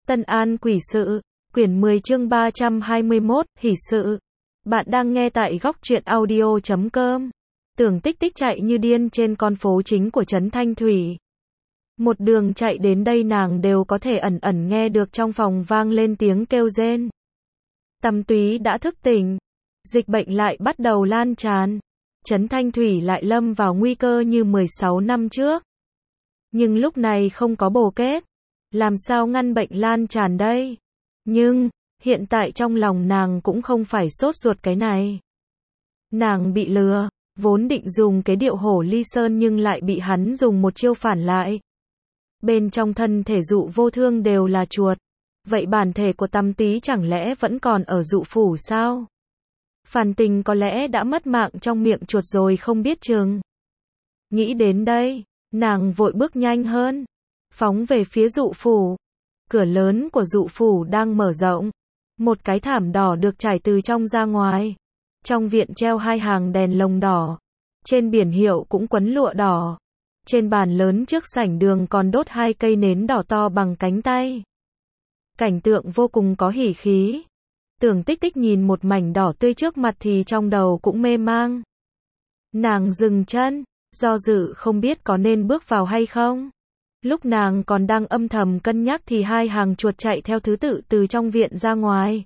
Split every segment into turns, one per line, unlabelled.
Tân An Quỷ Sự, quyển 10 chương 321, hỷ sự. Bạn đang nghe tại góc truyện audio.com. Tưởng Tích Tích chạy như điên trên con phố chính của trấn Thanh Thủy. Một đường chạy đến đây nàng đều có thể ẩn ẩn nghe được trong phòng vang lên tiếng kêu rên. Tầm Túy đã thức tỉnh. Dịch bệnh lại bắt đầu lan tràn. Trấn Thanh Thủy lại lâm vào nguy cơ như 16 năm trước. Nhưng lúc này không có bồ kết. Làm sao ngăn bệnh lan tràn đây? Nhưng, hiện tại trong lòng nàng cũng không phải sốt ruột cái này. Nàng bị lừa, vốn định dùng cái điệu hổ ly sơn nhưng lại bị hắn dùng một chiêu phản lại. Bên trong thân thể Dụ Vô Thương đều là chuột. Vậy bản thể của Tầm Túy chẳng lẽ vẫn còn ở Dụ phủ sao? Phàn Tình có lẽ đã mất mạng trong miệng chuột rồi không biết chừng. Nghĩ đến đây, nàng vội bước nhanh hơn, phóng về phía Dụ phủ. Cửa lớn của Dụ phủ đang mở rộng. Một cái thảm đỏ được trải từ trong ra ngoài. Trong viện treo 2 hàng đèn lồng đỏ. Trên biển hiệu cũng quấn lụa đỏ. Trên bàn lớn trước sảnh đường còn đốt 2 cây nến đỏ to bằng cánh tay. Cảnh tượng vô cùng có hỉ khí. Tưởng Tích Tích nhìn một mảnh đỏ tươi trước mặt thì trong đầu cũng mê mang. Nàng dừng chân, do dự không biết có nên bước vào hay không. Lúc nàng còn đang âm thầm cân nhắc thì 2 hàng chuột chạy theo thứ tự từ trong viện ra ngoài.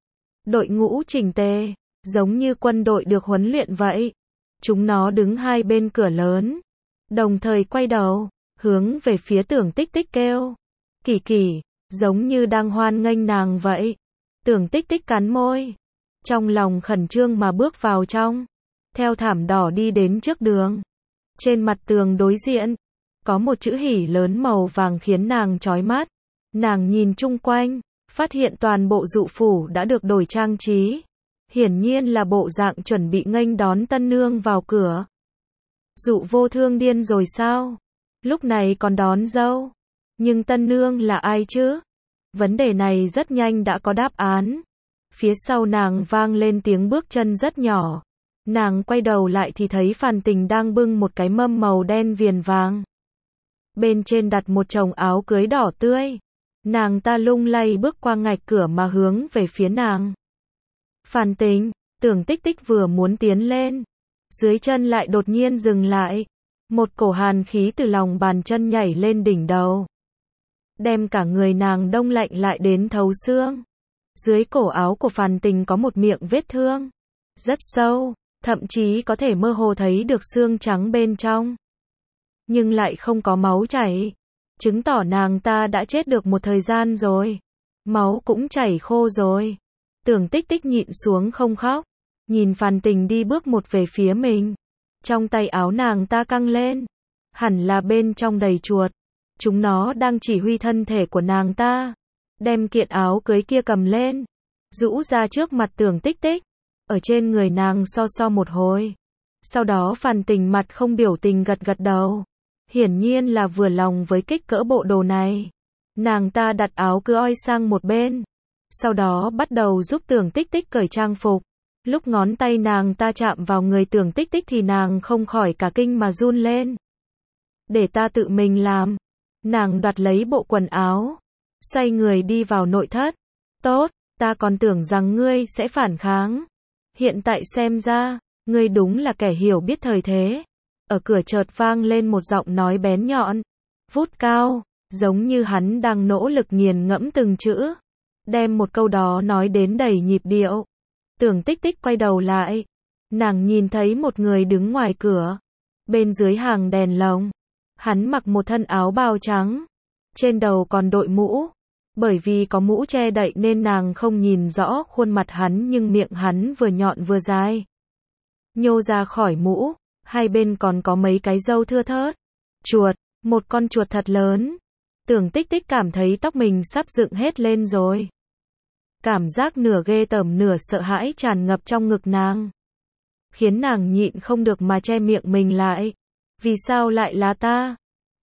Đội ngũ chỉnh tề, giống như quân đội được huấn luyện vậy. Chúng nó đứng hai bên cửa lớn, đồng thời quay đầu, hướng về phía Tưởng Tích Tích kêu. Kỳ kỳ, giống như đang hoan nghênh nàng vậy. Tưởng Tích Tích cắn môi, trong lòng khẩn trương mà bước vào trong. Theo thảm đỏ đi đến trước đường. Trên mặt tường đối diện, có một chữ hỉ lớn màu vàng khiến nàng chói mắt. Nàng nhìn chung quanh, phát hiện toàn bộ Dụ phủ đã được đổi trang trí. Hiển nhiên là bộ dạng chuẩn bị nghênh đón tân nương vào cửa. Dụ Vô Thương điên rồi sao? Lúc này còn đón dâu. Nhưng tân nương là ai chứ? Vấn đề này rất nhanh đã có đáp án. Phía sau nàng vang lên tiếng bước chân rất nhỏ. Nàng quay đầu lại thì thấy Phàn Tình đang bưng một cái mâm màu đen viền vàng. Bên trên đặt một chồng áo cưới đỏ tươi. Nàng ta lung lay bước qua ngạch cửa mà hướng về phía nàng. Phàn Tình, Tưởng Tích Tích vừa muốn tiến lên. Dưới chân lại đột nhiên dừng lại. Một cổ hàn khí từ lòng bàn chân nhảy lên đỉnh đầu. Đem cả người nàng đông lạnh lại đến thấu xương. Dưới cổ áo của Phàn Tình có một miệng vết thương. Rất sâu, thậm chí có thể mơ hồ thấy được xương trắng bên trong. Nhưng lại không có máu chảy. Chứng tỏ nàng ta đã chết được một thời gian rồi. Máu cũng chảy khô rồi. Tưởng Tích Tích nhịn xuống không khóc. Nhìn Phàn Tình đi bước một về phía mình. Trong tay áo nàng ta căng lên. Hẳn là bên trong đầy chuột. Chúng nó đang chỉ huy thân thể của nàng ta. Đem kiện áo cưới kia cầm lên. Rũ ra trước mặt Tưởng Tích Tích. Ở trên người nàng so so một hồi. Sau đó Phàn Tình mặt không biểu tình gật gật đầu. Hiển nhiên là vừa lòng với kích cỡ bộ đồ này. Nàng ta đặt áo cưới sang một bên. Sau đó bắt đầu giúp Tưởng Tích Tích cởi trang phục. Lúc ngón tay nàng ta chạm vào người Tưởng Tích Tích thì nàng không khỏi cả kinh mà run lên. Để ta tự mình làm. Nàng đoạt lấy bộ quần áo. Xoay người đi vào nội thất. Tốt, ta còn tưởng rằng ngươi sẽ phản kháng. Hiện tại xem ra, ngươi đúng là kẻ hiểu biết thời thế. Ở cửa chợt vang lên một giọng nói bén nhọn, vút cao, giống như hắn đang nỗ lực nghiền ngẫm từng chữ. Đem một câu đó nói đến đầy nhịp điệu. Tưởng Tích Tích quay đầu lại. Nàng nhìn thấy một người đứng ngoài cửa. Bên dưới hàng đèn lồng. Hắn mặc một thân áo bào trắng. Trên đầu còn đội mũ. Bởi vì có mũ che đậy nên nàng không nhìn rõ khuôn mặt hắn nhưng miệng hắn vừa nhọn vừa dài. Nhô ra khỏi mũ. Hai bên còn có mấy cái râu thưa thớt. Chuột, một con chuột thật lớn. Tưởng Tích Tích cảm thấy tóc mình sắp dựng hết lên rồi. Cảm giác nửa ghê tởm nửa sợ hãi tràn ngập trong ngực nàng. Khiến nàng nhịn không được mà che miệng mình lại. Vì sao lại là ta?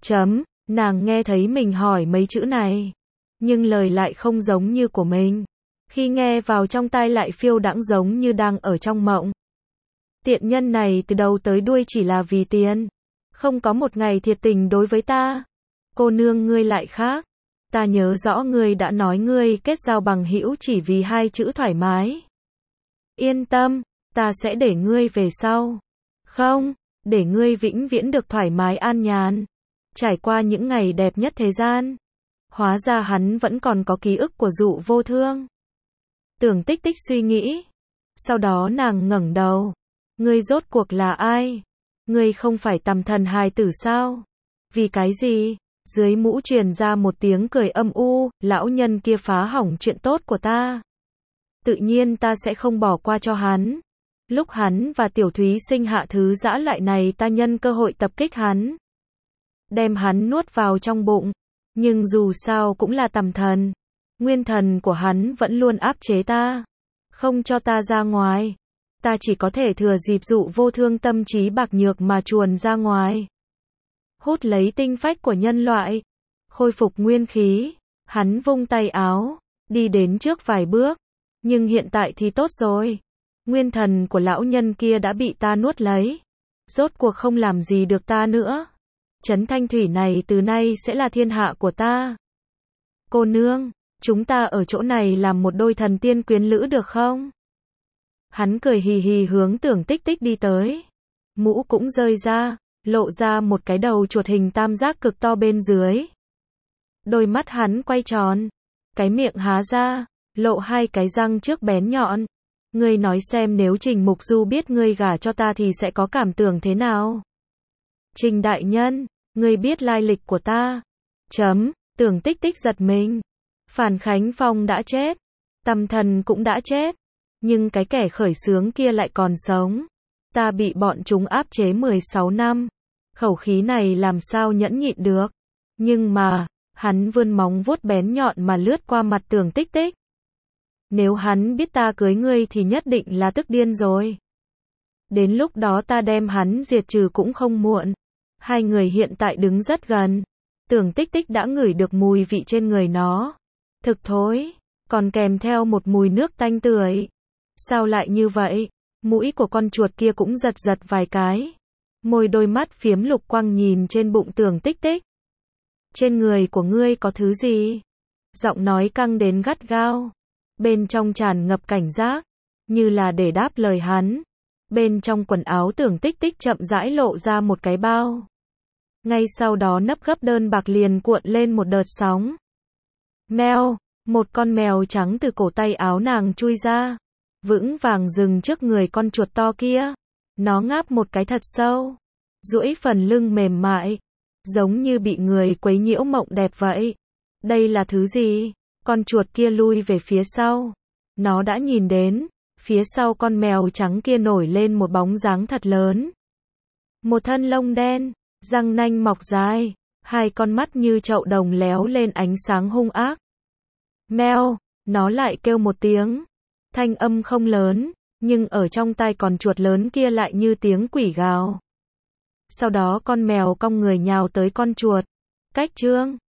Nàng nghe thấy mình hỏi mấy chữ này. Nhưng lời lại không giống như của mình. Khi nghe vào trong tai lại phiêu đãng giống như đang ở trong mộng. Tiện nhân này từ đầu tới đuôi chỉ là vì tiền. Không có một ngày thiệt tình đối với ta. Cô nương ngươi lại khác. Ta nhớ rõ ngươi đã nói ngươi kết giao bằng hữu chỉ vì hai chữ thoải mái. Yên tâm, ta sẽ để ngươi về sau. Không, để ngươi vĩnh viễn được thoải mái an nhàn. Trải qua những ngày đẹp nhất thế gian. Hóa ra hắn vẫn còn có ký ức của Dụ Vô Thương. Tưởng Tích Tích suy nghĩ. Sau đó nàng ngẩng đầu. Ngươi rốt cuộc là ai? Ngươi không phải tầm thần hài tử sao? Vì cái gì? Dưới mũ truyền ra một tiếng cười âm u, lão nhân kia phá hỏng chuyện tốt của ta. Tự nhiên ta sẽ không bỏ qua cho hắn. Lúc hắn và Tiểu Thúy sinh hạ thứ dã loại này ta nhân cơ hội tập kích hắn. Đem hắn nuốt vào trong bụng. Nhưng dù sao cũng là tầm thần. Nguyên thần của hắn vẫn luôn áp chế ta. Không cho ta ra ngoài. Ta chỉ có thể thừa dịp Dụ Vô Thương tâm trí bạc nhược mà chuồn ra ngoài. Hút lấy tinh phách của nhân loại. Khôi phục nguyên khí. Hắn vung tay áo. Đi đến trước vài bước. Nhưng hiện tại thì tốt rồi. Nguyên thần của lão nhân kia đã bị ta nuốt lấy. Rốt cuộc không làm gì được ta nữa. Trấn Thanh Thủy này từ nay sẽ là thiên hạ của ta. Cô nương, chúng ta ở chỗ này làm một đôi thần tiên quyến lữ được không? Hắn cười hì hì hướng Tưởng Tích Tích đi tới. Mũ cũng rơi ra, lộ ra một cái đầu chuột hình tam giác cực to bên dưới. Đôi mắt hắn quay tròn, cái miệng há ra, lộ hai cái răng trước bén nhọn. Ngươi nói xem nếu Trình Mục Du biết ngươi gả cho ta thì sẽ có cảm tưởng thế nào? Trình đại nhân, ngươi biết lai lịch của ta. Tưởng Tích Tích giật mình. Phản Khánh Phong đã chết. Tầm thần cũng đã chết. Nhưng cái kẻ khởi xướng kia lại còn sống. Ta bị bọn chúng áp chế 16 năm. Khẩu khí này làm sao nhẫn nhịn được. Nhưng mà, hắn vươn móng vuốt bén nhọn mà lướt qua mặt Tưởng Tích Tích. Nếu hắn biết ta cưới ngươi thì nhất định là tức điên rồi. Đến lúc đó ta đem hắn diệt trừ cũng không muộn. Hai người hiện tại đứng rất gần. Tưởng Tích Tích đã ngửi được mùi vị trên người nó. Thực thối, còn kèm theo một mùi nước tanh tưởi. Sao lại như vậy? Mũi của con chuột kia cũng giật giật vài cái. Môi đôi mắt phiếm lục quang nhìn trên bụng Tưởng Tích Tích. Trên người của ngươi có thứ gì? Giọng nói căng đến gắt gao. Bên trong tràn ngập cảnh giác. Như là để đáp lời hắn. Bên trong quần áo Tưởng Tích Tích chậm rãi lộ ra một cái bao. Ngay sau đó nấp gấp đơn bạc liền cuộn lên một đợt sóng. Mèo, một con mèo trắng từ cổ tay áo nàng chui ra. Vững vàng dừng trước người con chuột to kia. Nó ngáp một cái thật sâu. Duỗi phần lưng mềm mại. Giống như bị người quấy nhiễu mộng đẹp vậy. Đây là thứ gì? Con chuột kia lui về phía sau. Nó đã nhìn đến. Phía sau con mèo trắng kia nổi lên một bóng dáng thật lớn. Một thân lông đen, răng nanh mọc dài, hai con mắt như chậu đồng léo lên ánh sáng hung ác. Meo, nó lại kêu một tiếng. Thanh âm không lớn, nhưng ở trong tai con chuột lớn kia lại như tiếng quỷ gào. Sau đó con mèo cong người nhào tới con chuột. Cách chương